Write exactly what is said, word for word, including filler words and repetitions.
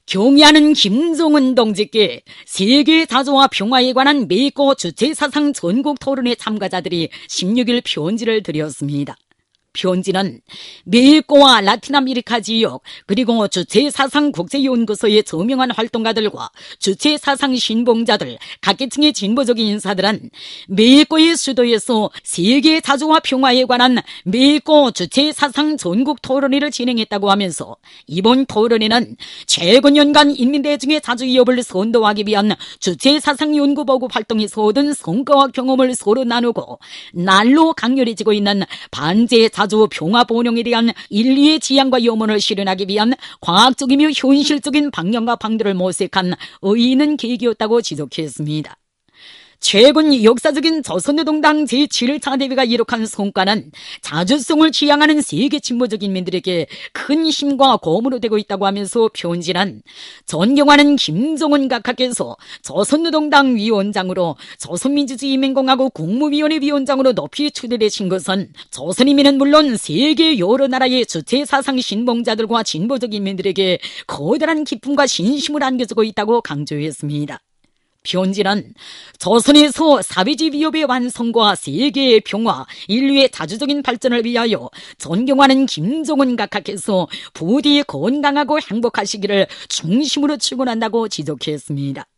경의하는 김정은 동지께 세계 자주와 평화에 관한 메이커 주체사상 전국 토론회 참가자들이 십육 일 편지를 드렸습니다. 편지는 메이커와 라틴 아메리카 지역 그리고 주체사상 국제연구소의 저명한 활동가들과 주체사상 신봉자들, 각계층의 진보적인 인사들은 메이커의 수도에서 세계 자주와 평화에 관한 메이커 주체사상 전국 토론회를 진행했다고 하면서 이번 토론회는 최근 연간 인민대중의 자주위협을 선도하기 위한 주체사상 연구보급 활동에서 얻은 성과와 경험을 서로 나누고 날로 강렬해지고 있는 반제 자주 평화 번영에 대한 인류의 지향과 염원을 실현하기 위한 과학적이며 현실적인 방향과 방도를 모색한 의의 있는 계기였다고 지적했습니다. 최근 역사적인 조선노동당 제칠 차 대회가 이룩한 성과는 자주성을 지향하는 세계 진보적 인민들에게 큰 힘과 고무로 되고 있다고 하면서 편지는 존경하는 김정은 각하께서 조선노동당 위원장으로 조선민주주의인민공화국 국무위원회 위원장으로 높이 추대되신 것은 조선인민은 물론 세계 여러 나라의 주체사상 신봉자들과 진보적 인민들에게 거대한 기쁨과 신심을 안겨주고 있다고 강조했습니다. 편지는 조선에서 사회주의 위협의 완성과 세계의 평화, 인류의 자주적인 발전을 위하여 존경하는 김정은 각하께서 부디 건강하고 행복하시기를 중심으로 축원한다고 지적했습니다.